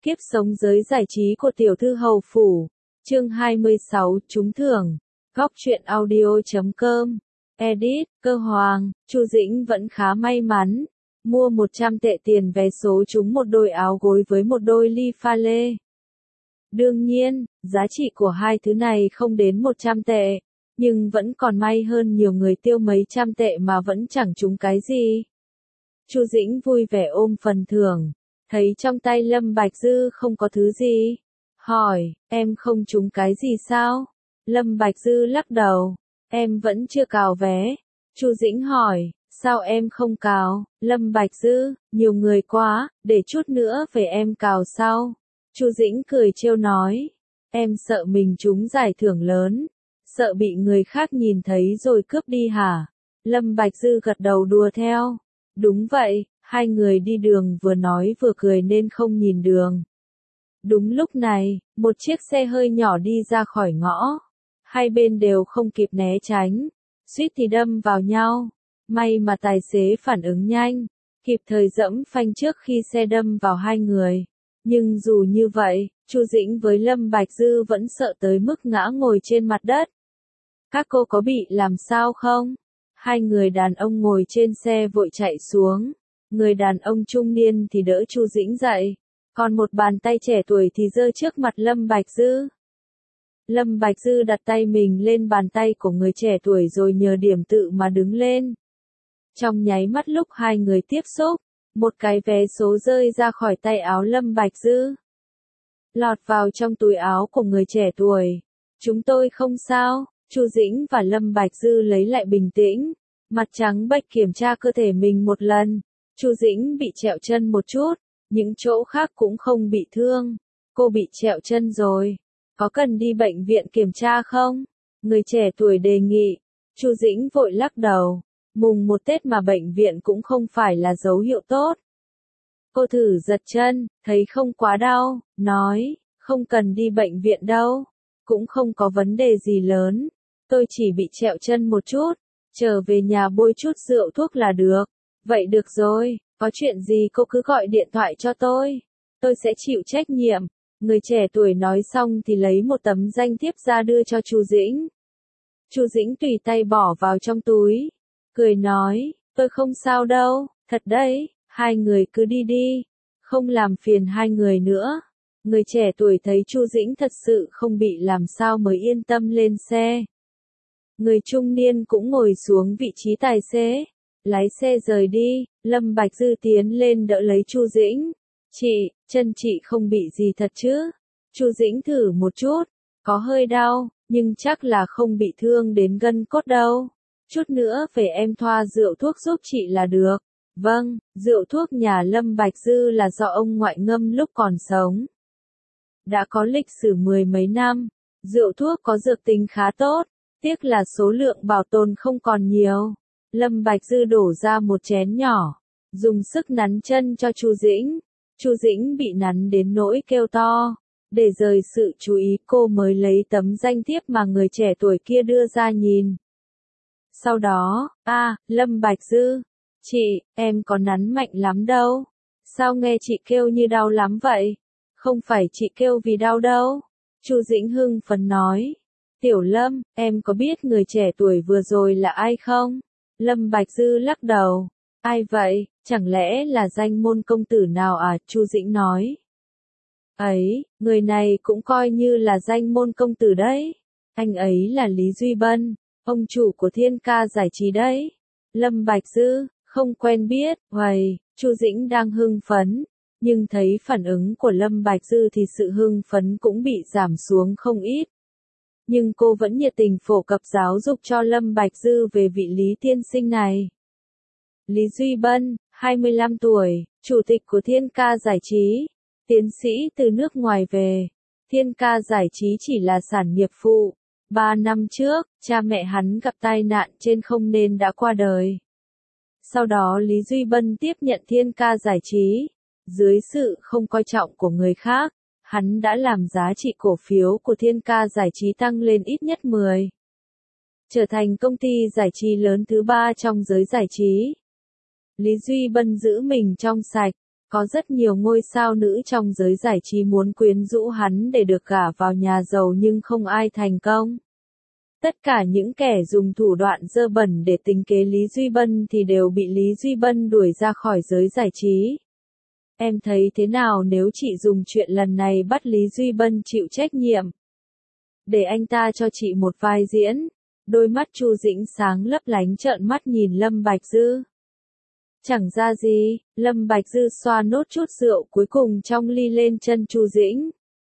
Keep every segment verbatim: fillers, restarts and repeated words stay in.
Kiếp sống giới giải trí của tiểu thư hầu phủ. Chương hai mươi sáu trúng thưởng. Góc truyện audio chấm com. Edit, Cơ Hoàng, Chu Dĩnh vẫn khá may mắn. Mua một trăm tệ tiền vé số trúng một đôi áo gối với một đôi ly pha lê. Đương nhiên, giá trị của hai thứ này không đến một trăm tệ. Nhưng vẫn còn may hơn nhiều người tiêu mấy trăm tệ mà vẫn chẳng trúng cái gì. Chu Dĩnh vui vẻ ôm phần thưởng. Thấy trong tay Lâm Bạch Dư không có thứ gì. Hỏi, em không trúng cái gì sao? Lâm Bạch Dư lắc đầu. Em vẫn chưa cào vé. Chu Dĩnh hỏi, sao em không cào? Lâm Bạch Dư, nhiều người quá, để chút nữa về em cào sau. Chu Dĩnh cười trêu nói, em sợ mình trúng giải thưởng lớn. Sợ bị người khác nhìn thấy rồi cướp đi hả? Lâm Bạch Dư gật đầu đùa theo. Đúng vậy. Hai người đi đường vừa nói vừa cười nên không nhìn đường. Đúng lúc này, một chiếc xe hơi nhỏ đi ra khỏi ngõ. Hai bên đều không kịp né tránh. Suýt thì đâm vào nhau. May mà tài xế phản ứng nhanh. Kịp thời dẫm phanh trước khi xe đâm vào hai người. Nhưng dù như vậy, Chu Dĩnh với Lâm Bạch Dư vẫn sợ tới mức ngã ngồi trên mặt đất. Các cô có bị làm sao không? Hai người đàn ông ngồi trên xe vội chạy xuống. Người đàn ông trung niên thì đỡ Chu Dĩnh dậy, còn một bàn tay trẻ tuổi thì giơ trước mặt Lâm Bạch Dư. Lâm Bạch Dư đặt tay mình lên bàn tay của người trẻ tuổi rồi nhờ điểm tự mà đứng lên. Trong nháy mắt lúc hai người tiếp xúc, một cái vé số rơi ra khỏi tay áo Lâm Bạch Dư. Lọt vào trong túi áo của người trẻ tuổi. Chúng tôi không sao, Chu Dĩnh và Lâm Bạch Dư lấy lại bình tĩnh, mặt trắng bệch kiểm tra cơ thể mình một lần. Chu Dĩnh bị trẹo chân một chút, những chỗ khác cũng không bị thương. Cô bị trẹo chân rồi, có cần đi bệnh viện kiểm tra không? Người trẻ tuổi đề nghị. Chu Dĩnh vội lắc đầu, mùng một Tết mà bệnh viện cũng không phải là dấu hiệu tốt. Cô thử giật chân, thấy không quá đau, nói, không cần đi bệnh viện đâu, cũng không có vấn đề gì lớn, tôi chỉ bị trẹo chân một chút, trở về nhà bôi chút rượu thuốc là được. Vậy được rồi, có chuyện gì cô cứ gọi điện thoại cho tôi. Tôi sẽ chịu trách nhiệm. Người trẻ tuổi nói xong thì lấy một tấm danh thiếp ra đưa cho Chu Dĩnh. Chu Dĩnh tùy tay bỏ vào trong túi. Cười nói, tôi không sao đâu, thật đấy, hai người cứ đi đi. Không làm phiền hai người nữa. Người trẻ tuổi thấy Chu Dĩnh thật sự không bị làm sao mới yên tâm lên xe. Người trung niên cũng ngồi xuống vị trí tài xế. Lái xe rời đi, Lâm Bạch Dư tiến lên đỡ lấy Chu Dĩnh. Chị, chân chị không bị gì thật chứ? Chu Dĩnh thử một chút, có hơi đau, nhưng chắc là không bị thương đến gân cốt đâu. Chút nữa về em thoa rượu thuốc giúp chị là được. Vâng, rượu thuốc nhà Lâm Bạch Dư là do ông ngoại ngâm lúc còn sống. Đã có lịch sử mười mấy năm, rượu thuốc có dược tính khá tốt, tiếc là số lượng bảo tồn không còn nhiều. Lâm Bạch Dư đổ ra một chén nhỏ, dùng sức nắn chân cho Chu Dĩnh. Chu Dĩnh bị nắn đến nỗi kêu to. Để rời sự chú ý cô mới lấy tấm danh thiếp mà người trẻ tuổi kia đưa ra nhìn. Sau đó, a, à, Lâm Bạch Dư, chị, em có nắn mạnh lắm đâu. Sao nghe chị kêu như đau lắm vậy? Không phải chị kêu vì đau đâu. Chu Dĩnh hưng phấn nói. Tiểu Lâm, em có biết người trẻ tuổi vừa rồi là ai không? Lâm Bạch Dư lắc đầu. Ai vậy, chẳng lẽ là danh môn công tử nào à? Chu Dĩnh nói. Ấy, người này cũng coi như là danh môn công tử đấy. Anh ấy là Lý Duy Bân, ông chủ của Thiên Ca Giải Trí đấy. Lâm Bạch Dư, không quen biết, uầy, Chu Dĩnh đang hưng phấn. Nhưng thấy phản ứng của Lâm Bạch Dư thì sự hưng phấn cũng bị giảm xuống không ít. Nhưng cô vẫn nhiệt tình phổ cập giáo dục cho Lâm Bạch Dư về vị Lý tiên sinh này. Lý Duy Bân, hai mươi lăm tuổi, chủ tịch của Thiên Ca Giải Trí, tiến sĩ từ nước ngoài về. Thiên Ca Giải Trí chỉ là sản nghiệp phụ. Ba năm trước, cha mẹ hắn gặp tai nạn trên không nên đã qua đời. Sau đó Lý Duy Bân tiếp nhận Thiên Ca Giải Trí. Dưới sự không coi trọng của người khác, hắn đã làm giá trị cổ phiếu của Thiên Ca Giải Trí tăng lên ít nhất mười. Trở thành công ty giải trí lớn thứ ba trong giới giải trí. Lý Duy Bân giữ mình trong sạch, Có rất nhiều ngôi sao nữ trong giới giải trí muốn quyến rũ hắn để được gả vào nhà giàu nhưng không ai thành công. Tất cả những kẻ dùng thủ đoạn dơ bẩn để tính kế Lý Duy Bân thì đều bị Lý Duy Bân đuổi ra khỏi giới giải trí. Em thấy thế nào nếu chị dùng chuyện lần này bắt Lý Duy Bân chịu trách nhiệm? Để anh ta cho chị một vai diễn. Đôi mắt Chu Dĩnh sáng lấp lánh trợn mắt nhìn Lâm Bạch Dư. Chẳng ra gì, Lâm Bạch Dư xoa nốt chút rượu cuối cùng trong ly lên chân Chu Dĩnh.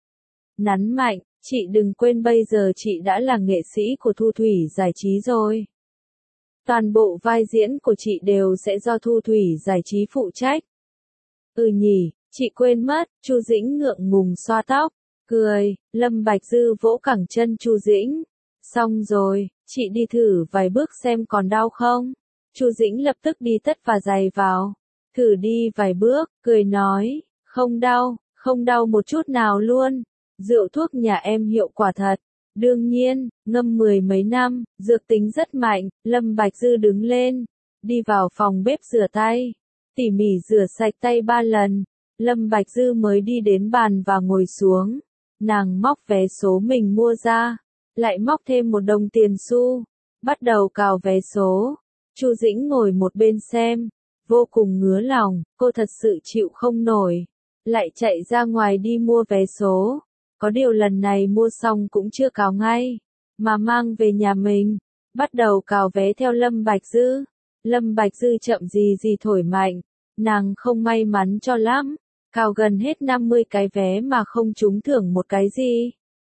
Nắn mạnh, chị đừng quên bây giờ chị đã là nghệ sĩ của Thu Thủy Giải Trí rồi. Toàn bộ vai diễn của chị đều sẽ do Thu Thủy Giải Trí phụ trách. Ừ nhỉ, chị quên mất, Chu Dĩnh ngượng ngùng xoa tóc, cười, Lâm Bạch Dư vỗ cẳng chân Chu Dĩnh. Xong rồi, chị đi thử vài bước xem còn đau không? Chu Dĩnh lập tức đi tất và giày vào. Thử đi vài bước, cười nói, không đau, không đau một chút nào luôn. Rượu thuốc nhà em hiệu quả thật. Đương nhiên, ngâm mười mấy năm, dược tính rất mạnh. Lâm Bạch Dư đứng lên, đi vào phòng bếp rửa tay. Tỉ mỉ rửa sạch tay ba lần. Lâm Bạch Dư mới đi đến bàn và ngồi xuống. Nàng móc vé số mình mua ra, lại móc thêm một đồng tiền xu, bắt đầu cào vé số. Chu Dĩnh ngồi một bên xem, vô cùng ngứa lòng, cô thật sự chịu không nổi, lại chạy ra ngoài đi mua vé số. Có điều lần này mua xong cũng chưa cào ngay, mà mang về nhà mình, bắt đầu cào vé theo Lâm Bạch Dư. Lâm Bạch Dư chậm gì gì thổi mạnh, nàng không may mắn cho lắm, cào gần hết năm mươi cái vé mà không trúng thưởng một cái gì.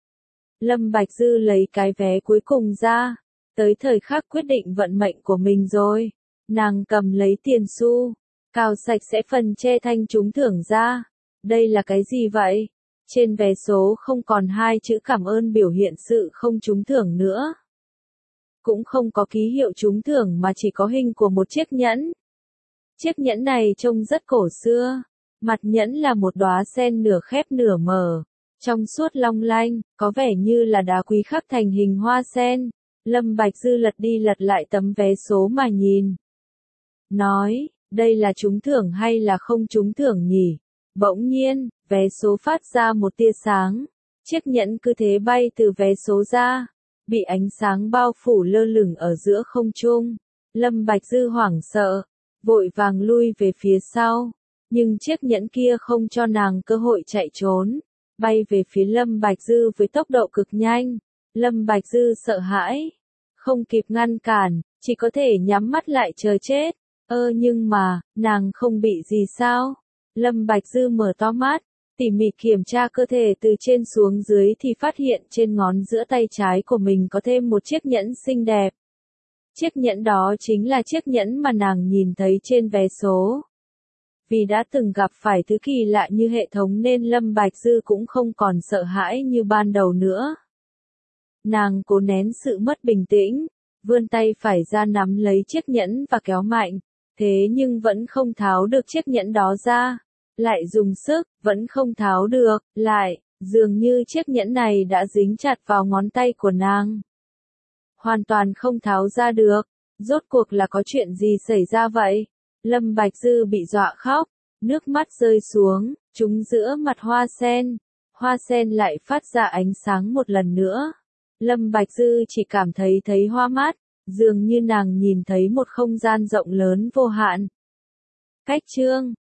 Lâm Bạch Dư lấy cái vé cuối cùng ra, tới thời khắc quyết định vận mệnh của mình rồi. Nàng cầm lấy tiền xu, cào sạch sẽ phần che thanh trúng thưởng ra. Đây là cái gì vậy? Trên vé số không còn hai chữ cảm ơn biểu hiện sự không trúng thưởng nữa. Cũng không có ký hiệu trúng thưởng mà chỉ có hình của một chiếc nhẫn. Chiếc nhẫn này trông rất cổ xưa. Mặt nhẫn là một đóa sen nửa khép nửa mở, trong suốt long lanh, có vẻ như là đá quý khắc thành hình hoa sen. Lâm Bạch Dư lật đi lật lại tấm vé số mà nhìn. Nói, đây là trúng thưởng hay là không trúng thưởng nhỉ? Bỗng nhiên, vé số phát ra một tia sáng. Chiếc nhẫn cứ thế bay từ vé số ra, bị ánh sáng bao phủ lơ lửng ở giữa không trung. Lâm Bạch Dư hoảng sợ, vội vàng lui về phía sau. Nhưng chiếc nhẫn kia không cho nàng cơ hội chạy trốn, bay về phía Lâm Bạch Dư với tốc độ cực nhanh. Lâm Bạch Dư sợ hãi, không kịp ngăn cản, chỉ có thể nhắm mắt lại chờ chết. Ơ nhưng mà, nàng không bị gì sao? Lâm Bạch Dư mở to mắt, tỉ mỉ kiểm tra cơ thể từ trên xuống dưới thì phát hiện trên ngón giữa tay trái của mình có thêm một chiếc nhẫn xinh đẹp. Chiếc nhẫn đó chính là chiếc nhẫn mà nàng nhìn thấy trên vé số. Vì đã từng gặp phải thứ kỳ lạ như hệ thống nên Lâm Bạch Dư cũng không còn sợ hãi như ban đầu nữa. Nàng cố nén sự mất bình tĩnh, vươn tay phải ra nắm lấy chiếc nhẫn và kéo mạnh, thế nhưng vẫn không tháo được chiếc nhẫn đó ra. Lại dùng sức, vẫn không tháo được, lại, dường như chiếc nhẫn này đã dính chặt vào ngón tay của nàng. Hoàn toàn không tháo ra được, rốt cuộc là có chuyện gì xảy ra vậy? Lâm Bạch Dư bị dọa khóc, nước mắt rơi xuống, trúng giữa mặt hoa sen. Hoa sen lại phát ra ánh sáng một lần nữa. Lâm Bạch Dư chỉ cảm thấy thấy hoa mắt, dường như nàng nhìn thấy một không gian rộng lớn vô hạn. Cách chương